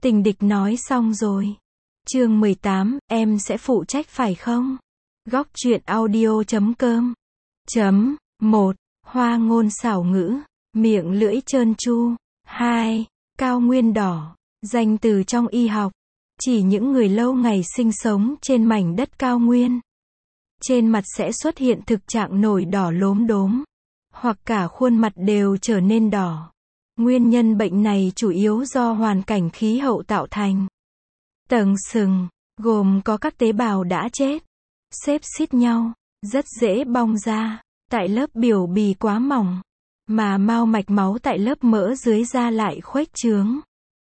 Tình địch nói xong rồi. Chương 18, em sẽ phụ trách phải không? Góc truyện audio.com. 1. Hoa ngôn xảo ngữ, miệng lưỡi trơn tru. 2. Cao nguyên đỏ, danh từ trong y học, chỉ những người lâu ngày sinh sống trên mảnh đất cao nguyên. Trên mặt sẽ xuất hiện thực trạng nổi đỏ lốm đốm, hoặc cả khuôn mặt đều trở nên đỏ. Nguyên nhân bệnh này chủ yếu do hoàn cảnh khí hậu tạo thành. Tầng sừng, gồm có các tế bào đã chết, xếp xít nhau, rất dễ bong ra, tại lớp biểu bì quá mỏng, mà mao mạch máu tại lớp mỡ dưới da lại khuếch trướng,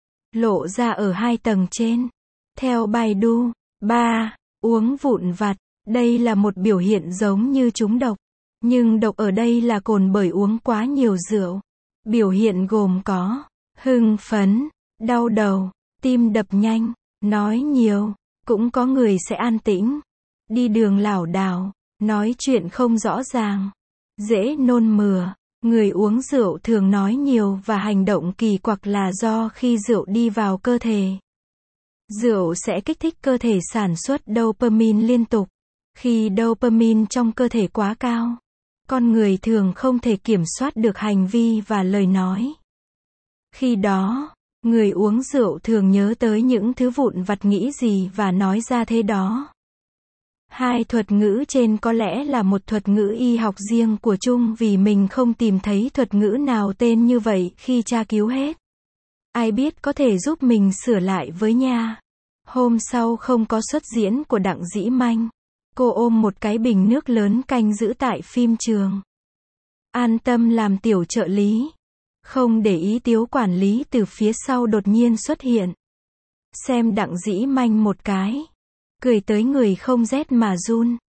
lộ ra ở hai tầng trên. Theo Baidu. 3. Uống vụn vặt, đây là một biểu hiện giống như trúng độc, nhưng độc ở đây là cồn bởi uống quá nhiều rượu. Biểu hiện gồm có hưng phấn, đau đầu, tim đập nhanh, nói nhiều, cũng có người sẽ an tĩnh, đi đường lảo đảo, nói chuyện không rõ ràng, dễ nôn mửa. Người uống rượu thường nói nhiều và hành động kỳ quặc là do khi rượu đi vào cơ thể, rượu sẽ kích thích cơ thể sản xuất dopamine liên tục. Khi dopamine trong cơ thể quá cao, con người thường không thể kiểm soát được hành vi và lời nói. Khi đó, người uống rượu thường nhớ tới những thứ vụn vặt, nghĩ gì và nói ra thế đó. Hai thuật ngữ trên có lẽ là một thuật ngữ y học riêng của Trung, vì mình không tìm thấy thuật ngữ nào tên như vậy khi tra cứu hết. Ai biết có thể giúp mình sửa lại với nha. Hôm sau không có xuất diễn của Đặng Dĩ Manh. Cô ôm một cái bình nước lớn canh giữ tại phim trường. An tâm làm tiểu trợ lý. Không để ý Tiếu quản lý từ phía sau đột nhiên xuất hiện. Xem Đặng Dĩ Manh một cái. Cười tới người không rét mà run.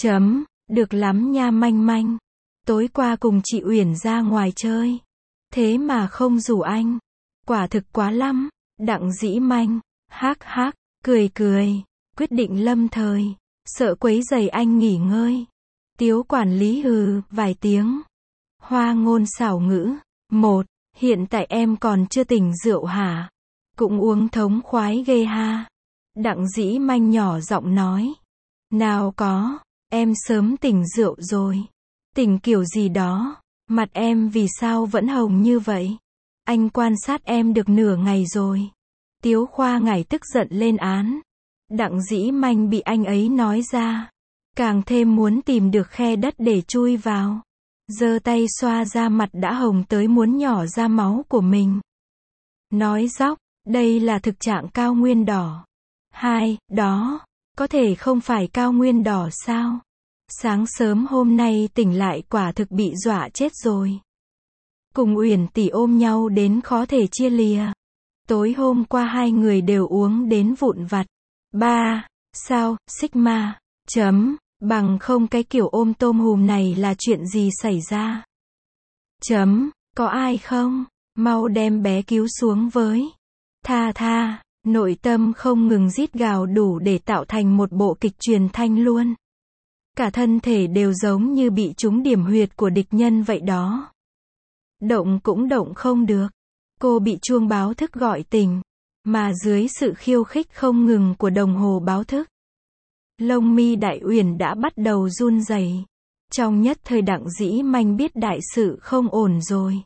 Được lắm nha Manh Manh. Tối qua cùng chị Uyển ra ngoài chơi. Thế mà không rủ anh. Quả thực quá lắm. Đặng Dĩ Manh. Hác hác. Cười. Quyết định lâm thời. Sợ quấy rầy anh nghỉ ngơi. Tiếu quản lý hừ vài tiếng. Hoa ngôn xảo ngữ. 1. Hiện tại em còn chưa tỉnh rượu hả? Cũng uống thống khoái ghê ha. Đặng Dĩ Manh nhỏ giọng nói. Nào có, em sớm tỉnh rượu rồi. Tỉnh kiểu gì đó, mặt em vì sao vẫn hồng như vậy? Anh quan sát em được nửa ngày rồi. Tiếu Khoa ngải tức giận lên án. Đặng Dĩ Manh bị anh ấy nói ra, càng thêm muốn tìm được khe đất để chui vào. Giơ tay xoa ra mặt đã hồng tới muốn nhỏ ra máu của mình. Nói dóc, đây là thực trạng cao nguyên đỏ. 2. Đó, có thể không phải cao nguyên đỏ sao? Sáng sớm hôm nay tỉnh lại quả thực bị dọa chết rồi. Cùng Uyển tỷ ôm nhau đến khó thể chia lìa. Tối hôm qua hai người đều uống đến vụn vặt. 3. Sao, Sigma, bằng không cái kiểu ôm tôm hùm này là chuyện gì xảy ra? Có ai không? Mau đem bé cứu xuống với. Tha, nội tâm không ngừng rít gào đủ để tạo thành một bộ kịch truyền thanh luôn. Cả thân thể đều giống như bị trúng điểm huyệt của địch nhân vậy đó. Động cũng động không được. Cô bị chuông báo thức gọi tỉnh, mà dưới sự khiêu khích không ngừng của đồng hồ báo thức, lông mi Đại Uyển đã bắt đầu run rẩy. Trong nhất thời Đặng Dĩ Manh biết đại sự không ổn rồi.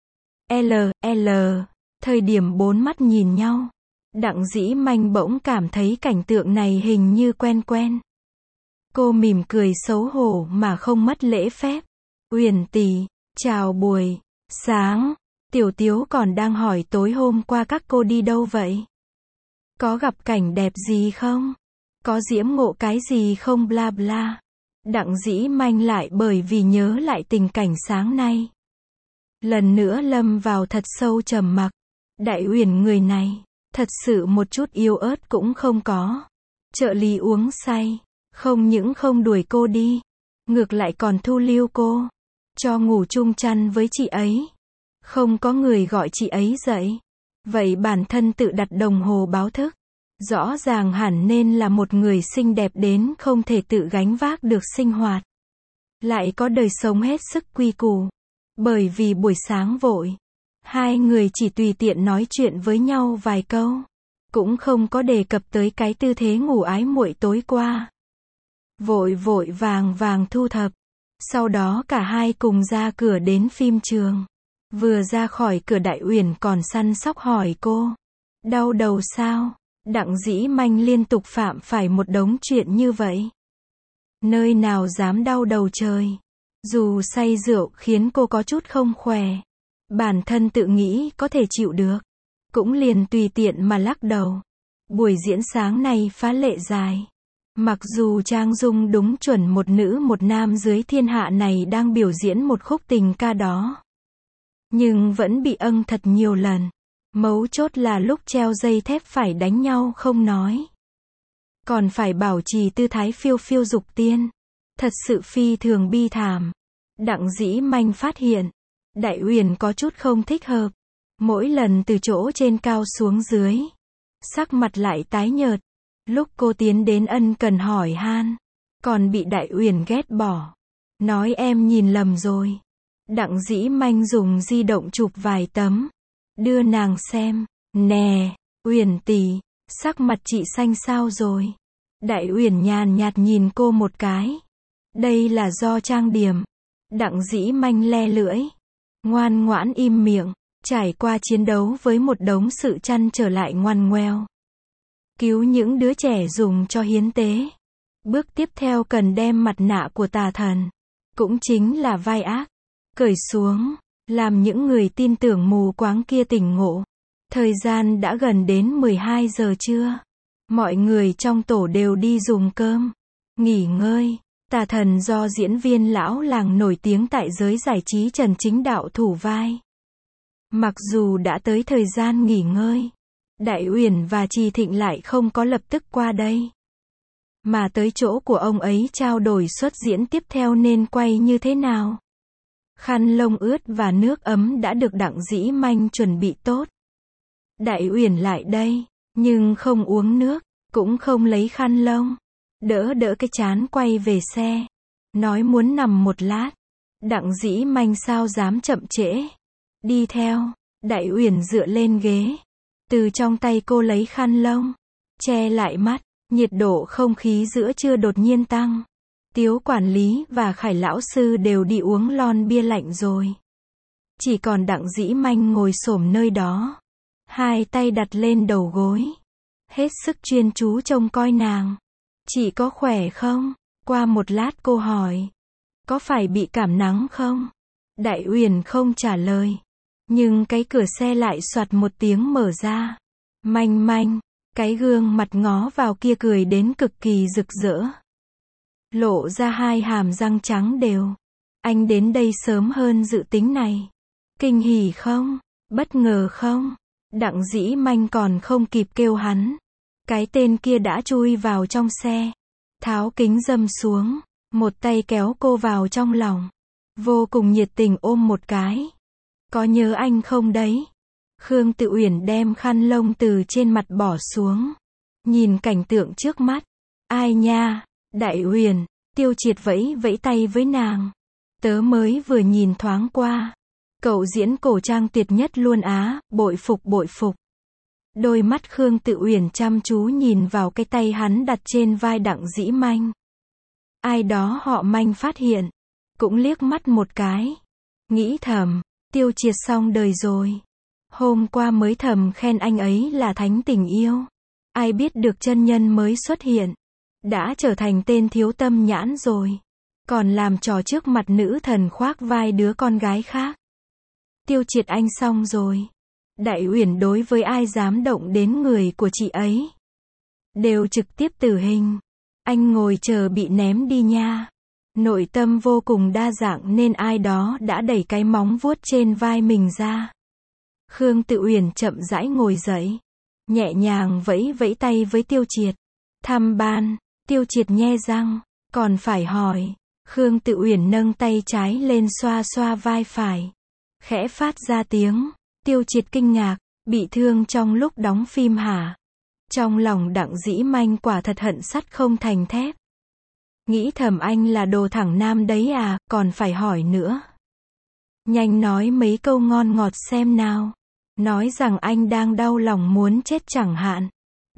Thời điểm bốn mắt nhìn nhau, Đặng Dĩ Manh bỗng cảm thấy cảnh tượng này hình như quen. Cô mỉm cười xấu hổ mà không mất lễ phép. Uyển tỷ, chào buổi sáng. Tiểu Tiếu còn đang hỏi tối hôm qua các cô đi đâu vậy? Có gặp cảnh đẹp gì không? Có diễm ngộ cái gì không bla bla. Đặng Dĩ Manh lại bởi vì nhớ lại tình cảnh sáng nay, lần nữa lâm vào thật sâu trầm mặc. Đại Uyển người này, thật sự một chút yếu ớt cũng không có. Trợ lý uống say, không những không đuổi cô đi, ngược lại còn thu lưu cô, cho ngủ chung chăn với chị ấy. Không có người gọi chị ấy dậy. Vậy bản thân tự đặt đồng hồ báo thức. Rõ ràng hẳn nên là một người xinh đẹp đến không thể tự gánh vác được sinh hoạt. Lại có đời sống hết sức quy củ. Bởi vì buổi sáng vội, hai người chỉ tùy tiện nói chuyện với nhau vài câu. cũng không có đề cập tới cái tư thế ngủ ái muội tối qua. Vội vội vàng vàng thu thập. Sau đó cả hai cùng ra cửa đến phim trường. Vừa ra khỏi cửa Đại Uyển còn săn sóc hỏi cô. Đau đầu sao? Đặng Dĩ Manh liên tục phạm phải một đống chuyện như vậy. Nơi nào dám đau đầu trời. Dù say rượu khiến cô có chút không khỏe. Bản thân tự nghĩ có thể chịu được. Cũng liền tùy tiện mà lắc đầu. Buổi diễn sáng này phá lệ dài. Mặc dù trang dung đúng chuẩn một nữ một nam dưới thiên hạ này đang biểu diễn một khúc tình ca đó. Nhưng vẫn bị âng thật nhiều lần. Mấu chốt là lúc treo dây thép phải đánh nhau không nói. Còn phải bảo trì tư thái phiêu phiêu dục tiên. Thật sự phi thường bi thảm. Đặng Dĩ Manh phát hiện. Đại Uyển có chút không thích hợp. Mỗi lần từ chỗ trên cao xuống dưới. Sắc mặt lại tái nhợt. Lúc cô tiến đến ân cần hỏi han. Còn bị Đại Uyển ghét bỏ. Nói em nhìn lầm rồi. Đặng Dĩ Manh dùng di động chụp vài tấm. Đưa nàng xem. Nè, Uyển tỷ, sắc mặt chị xanh sao rồi? Đại Uyển nhàn nhạt nhìn cô một cái. Đây là do trang điểm. Đặng Dĩ Manh le lưỡi. Ngoan ngoãn im miệng. Trải qua chiến đấu với một đống sự chăn trở lại ngoan ngoèo. Cứu những đứa trẻ dùng cho hiến tế. Bước tiếp theo cần đem mặt nạ của tà thần. Cũng chính là vai ác. Cởi xuống. Làm những người tin tưởng mù quáng kia tỉnh ngộ. Thời gian đã gần đến 12 giờ trưa. Mọi người trong tổ đều đi dùng cơm. Nghỉ ngơi. Tà thần do diễn viên lão làng nổi tiếng tại giới giải trí Trần Chính Đạo thủ vai. Mặc dù đã tới thời gian nghỉ ngơi. Đại Uyển và Trì Thịnh lại không có lập tức qua đây. Mà tới chỗ của ông ấy trao đổi suất diễn tiếp theo nên quay như thế nào. Khăn lông ướt và nước ấm đã được Đặng Dĩ Manh chuẩn bị tốt. Đại Uyển lại đây, nhưng không uống nước, cũng không lấy khăn lông. Đỡ cái chán quay về xe. Nói muốn nằm một lát. Đặng Dĩ Manh sao dám chậm trễ. Đi theo, Đại Uyển dựa lên ghế. Từ trong tay cô lấy khăn lông. Che lại mắt, nhiệt độ không khí giữa trưa đột nhiên tăng. Tiếu quản lý và Khải lão sư đều đi uống lon bia lạnh rồi. Chỉ còn Đặng Dĩ Manh ngồi xổm nơi đó. Hai tay đặt lên đầu gối. Hết sức chuyên chú trông coi nàng. Chị có khỏe không? Qua một lát cô hỏi. Có phải bị cảm nắng không? Đại Uyển không trả lời. Nhưng cái cửa xe lại soạt một tiếng mở ra. Manh manh. Cái gương mặt ngó vào kia cười đến cực kỳ rực rỡ. Lộ ra hai hàm răng trắng đều. Anh đến đây sớm hơn dự tính này. Kinh hỉ không? Bất ngờ không? Đặng Dĩ Manh còn không kịp kêu hắn. Cái tên kia đã chui vào trong xe. Tháo kính râm xuống. Một tay kéo cô vào trong lòng. Vô cùng nhiệt tình ôm một cái. Có nhớ anh không đấy? Khương Tự Uyển đem khăn lông từ trên mặt bỏ xuống. Nhìn cảnh tượng trước mắt. Ai nha? Đại Uyển. Tiêu Triệt vẫy vẫy tay với nàng. Tớ mới vừa nhìn thoáng qua. Cậu diễn cổ trang tuyệt nhất luôn á, bội phục bội phục. Đôi mắt Khương Tự Uyển chăm chú nhìn vào cái tay hắn đặt trên vai Đặng Dĩ Manh. Ai đó họ Manh phát hiện. Cũng liếc mắt một cái. Nghĩ thầm, Tiêu Triệt xong đời rồi. Hôm qua mới thầm khen anh ấy là thánh tình yêu. Ai biết được chân nhân mới xuất hiện. Đã trở thành tên thiếu tâm nhãn rồi. Còn làm trò trước mặt nữ thần khoác vai đứa con gái khác. Tiêu Triệt anh xong rồi. Đại Uyển đối với ai dám động đến người của chị ấy. Đều trực tiếp tử hình. Anh ngồi chờ bị ném đi nha. Nội tâm vô cùng đa dạng nên ai đó đã đẩy cái móng vuốt trên vai mình ra. Khương Tự Uyển chậm rãi ngồi dậy. Nhẹ nhàng vẫy vẫy tay với Tiêu Triệt. Thăm ban. Tiêu Triệt nhe răng. Còn phải hỏi. Khương Tự Uyển nâng tay trái lên xoa xoa vai phải. Khẽ phát ra tiếng. Tiêu Triệt kinh ngạc. Bị thương trong lúc đóng phim hả? Trong lòng Đặng Dĩ Manh quả thật hận sắt không thành thép. Nghĩ thầm anh là đồ thẳng nam đấy à, còn phải hỏi nữa. Nhanh nói mấy câu ngon ngọt xem nào. Nói rằng anh đang đau lòng muốn chết chẳng hạn.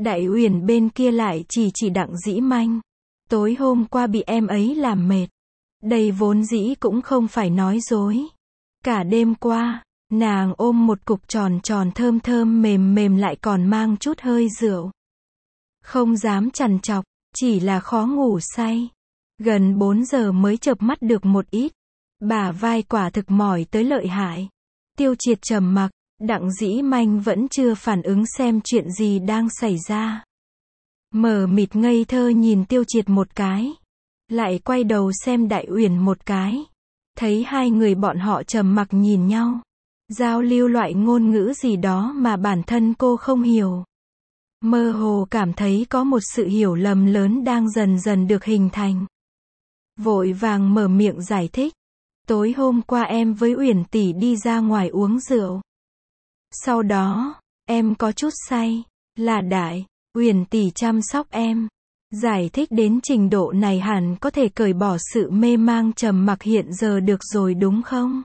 Đại Uyển bên kia lại chỉ Đặng Dĩ Manh. Tối hôm qua bị em ấy làm mệt. Đây vốn dĩ cũng không phải nói dối. Cả đêm qua, nàng ôm một cục tròn tròn thơm thơm mềm mềm lại còn mang chút hơi rượu. Không dám trằn trọc, chỉ là khó ngủ say. Gần 4 giờ mới chợp mắt được một ít. Bả vai quả thực mỏi tới lợi hại. Tiêu Triệt trầm mặc, Đặng Dĩ Manh vẫn chưa phản ứng xem chuyện gì đang xảy ra. Mờ mịt ngây thơ nhìn Tiêu Triệt một cái. Lại quay đầu xem Đại Uyển một cái. Thấy hai người bọn họ trầm mặc nhìn nhau. Giao lưu loại ngôn ngữ gì đó mà bản thân cô không hiểu. Mơ hồ cảm thấy có một sự hiểu lầm lớn đang dần dần được hình thành. Vội vàng mở miệng giải thích. Tối hôm qua em với Uyển tỷ đi ra ngoài uống rượu. Sau đó, em có chút say. Là Đại Uyển tỷ chăm sóc em. Giải thích đến trình độ này hẳn có thể cởi bỏ sự mê mang trầm mặc hiện giờ được rồi đúng không?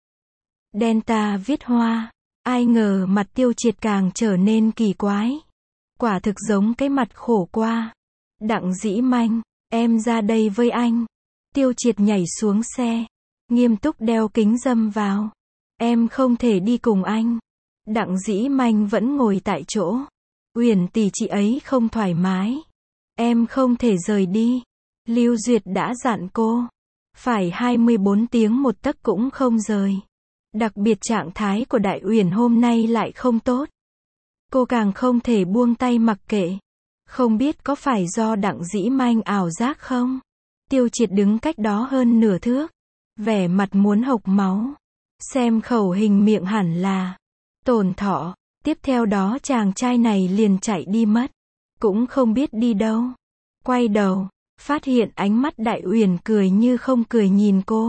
Delta viết hoa. Ai ngờ mặt Tiêu Triệt càng trở nên kỳ quái. Quả thực giống cái mặt khổ qua. Đặng Dĩ Manh, em ra đây với anh. Tiêu Triệt nhảy xuống xe. Nghiêm túc đeo kính râm vào. Em không thể đi cùng anh. Đặng Dĩ Manh vẫn ngồi tại chỗ. Uyển tỷ chị ấy không thoải mái. Em không thể rời đi. Lưu Duyệt đã dặn cô. Phải 24 tiếng một tấc cũng không rời. Đặc biệt trạng thái của Đại Uyển hôm nay lại không tốt. Cô càng không thể buông tay mặc kệ. Không biết có phải do Đặng Dĩ Manh ảo giác không? Tiêu Triệt đứng cách đó hơn nửa thước. Vẻ mặt muốn hộc máu. Xem khẩu hình miệng hẳn là Tồn Thọ. Tiếp theo đó chàng trai này liền chạy đi mất. Cũng không biết đi đâu. Quay đầu, phát hiện ánh mắt Đại Uyển cười như không cười nhìn cô.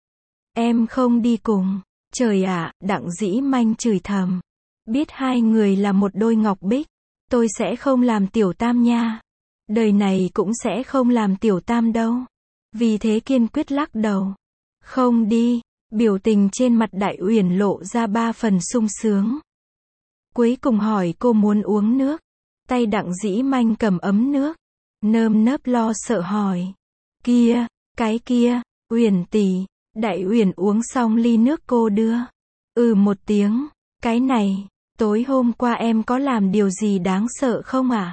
Em không đi cùng. Trời ạ, Đặng Dĩ Manh chửi thầm. Biết hai người là một đôi ngọc bích. Tôi sẽ không làm tiểu tam nha. Đời này cũng sẽ không làm tiểu tam đâu. Vì thế kiên quyết lắc đầu. Không đi. Biểu tình trên mặt Đại Uyển lộ ra 3 phần sung sướng. Cuối cùng hỏi cô muốn uống nước. Tay Đặng Dĩ Manh cầm ấm nước. Nơm nớp lo sợ hỏi. Kia, cái kia, Uyển tỷ. Đại Uyển uống xong ly nước cô đưa. Một tiếng. Cái này, tối hôm qua em có làm điều gì đáng sợ không ạ?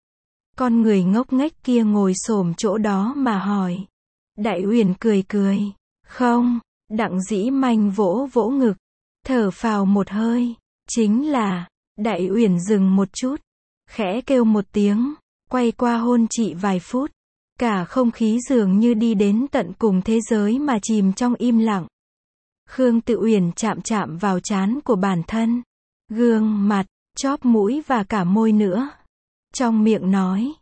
Con người ngốc nghếch kia ngồi xổm chỗ đó mà hỏi. Đại Uyển cười cười. Không. Đặng Dĩ Manh vỗ vỗ ngực. Thở phào một hơi. Chính là. Đại Uyển dừng một chút. Khẽ kêu một tiếng. Quay qua hôn chị vài phút. Cả không khí dường như đi đến tận cùng thế giới mà chìm trong im lặng. Khương Tự Uyển chạm chạm vào trán của bản thân. Gương mặt, chóp mũi và cả môi nữa. Trong miệng nói.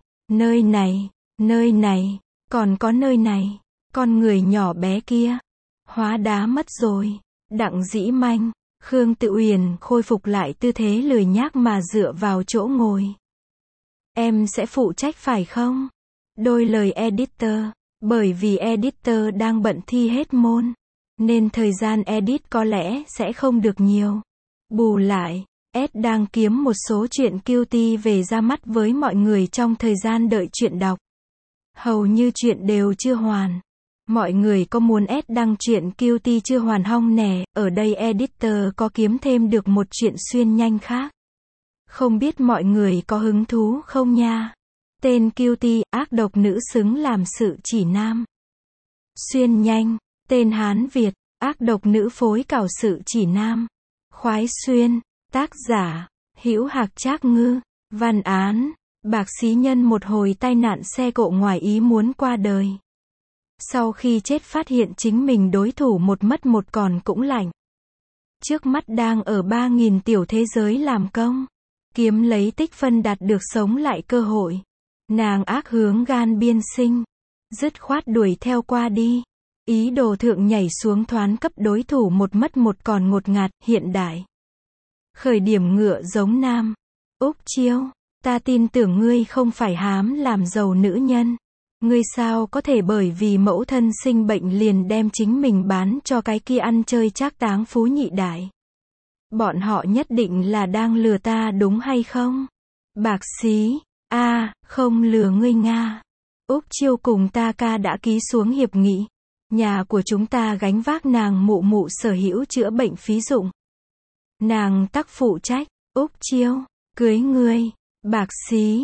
Nơi này, còn có nơi này. Con người nhỏ bé kia. Hóa đá mất rồi. Đặng Dĩ Manh. Khương Tự Uyển khôi phục lại tư thế lười nhác mà dựa vào chỗ ngồi. Em sẽ phụ trách phải không? Đôi lời editor. Bởi vì editor đang bận thi hết môn. Nên thời gian edit có lẽ sẽ không được nhiều. Bù lại, Ed đang kiếm một số chuyện QT về ra mắt với mọi người trong thời gian đợi chuyện đọc. Hầu như chuyện đều chưa hoàn. Mọi người có muốn Ed đăng chuyện QT chưa hoàn hong nè, ở đây editor có kiếm thêm được một chuyện xuyên nhanh khác. Không biết mọi người có hứng thú không nha? Tên QT, ác độc nữ xứng làm sự chỉ nam. Xuyên nhanh, tên Hán Việt, ác độc nữ phối cào sự chỉ nam. Khoái xuyên, tác giả, Hữu Hạc Trác Ngư, văn án, bạc xí nhân một hồi tai nạn xe cộ ngoài ý muốn qua đời. Sau khi chết phát hiện chính mình đối thủ một mất một còn cũng lạnh. Trước mắt đang ở 3.000 tiểu thế giới làm công. Kiếm lấy tích phân đạt được sống lại cơ hội. Nàng ác hướng gan biên sinh. Dứt khoát đuổi theo qua đi. Ý đồ thượng nhảy xuống thoán cấp đối thủ một mất một còn ngột ngạt, hiện đại. Khởi điểm ngựa giống nam. Úc Chiêu, ta tin tưởng ngươi không phải hám làm giàu nữ nhân. Ngươi sao có thể bởi vì mẫu thân sinh bệnh liền đem chính mình bán cho cái kia ăn chơi trác táng phú nhị đại. Bọn họ nhất định là đang lừa ta đúng hay không? Bạc xí, không lừa ngươi Nga. Úc Chiêu cùng ta ca đã ký xuống hiệp nghị. Nhà của chúng ta gánh vác nàng mụ mụ sở hữu chữa bệnh phí dụng. Nàng tắc phụ trách. Úc Chiêu, cưới ngươi. Bạc xí,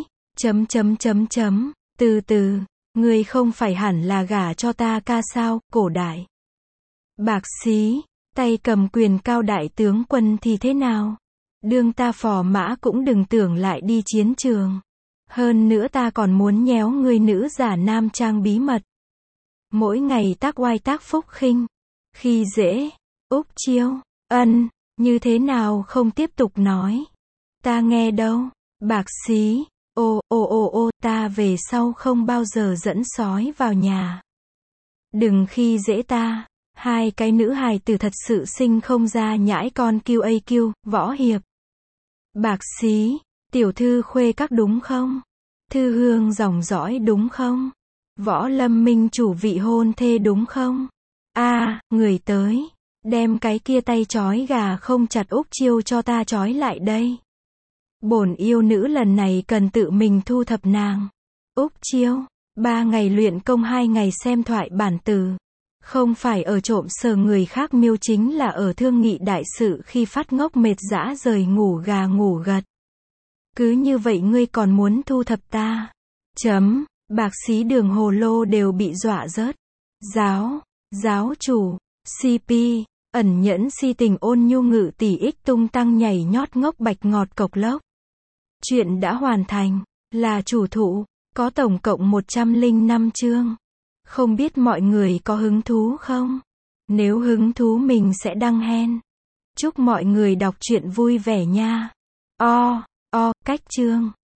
từ từ, ngươi không phải hẳn là gả cho ta ca sao, cổ đại. Bạc xí, tay cầm quyền cao đại tướng quân thì thế nào? Đương ta phò mã cũng đừng tưởng lại đi chiến trường. Hơn nữa ta còn muốn nhéo ngươi nữ giả nam trang bí mật. Mỗi ngày tác oai tác phúc khinh. Khi dễ. Úc Chiêu, như thế nào không tiếp tục nói. Ta nghe đâu. Bạc xí, ta về sau không bao giờ dẫn sói vào nhà. Đừng khi dễ ta. Hai cái nữ hài tử thật sự sinh không ra nhãi con QAQ, võ hiệp. Bạc xí, tiểu thư khuê các đúng không? Thư hương dòng dõi đúng không? Võ lâm minh chủ vị hôn thê đúng không? Người tới. Đem cái kia tay trói gà không chặt Úc Chiêu cho ta trói lại đây. Bổn yêu nữ lần này cần tự mình thu thập nàng. Úc Chiêu, 3 ngày luyện công 2 ngày xem thoại bản từ. Không phải ở trộm sờ người khác miêu chính là ở thương nghị đại sự khi phát ngốc mệt dã rời ngủ gà ngủ gật. Cứ như vậy ngươi còn muốn thu thập ta. Bạc xí Đường Hồ Lô đều bị dọa rớt. Giáo chủ, CP, ẩn nhẫn si tình ôn nhu ngự tỷ ích tung tăng nhảy nhót ngốc bạch ngọt cộc lốc. Chuyện đã hoàn thành, là chủ thụ, có tổng cộng 105 chương. Không biết mọi người có hứng thú không? Nếu hứng thú mình sẽ đăng hen. Chúc mọi người đọc truyện vui vẻ nha. Cách chương.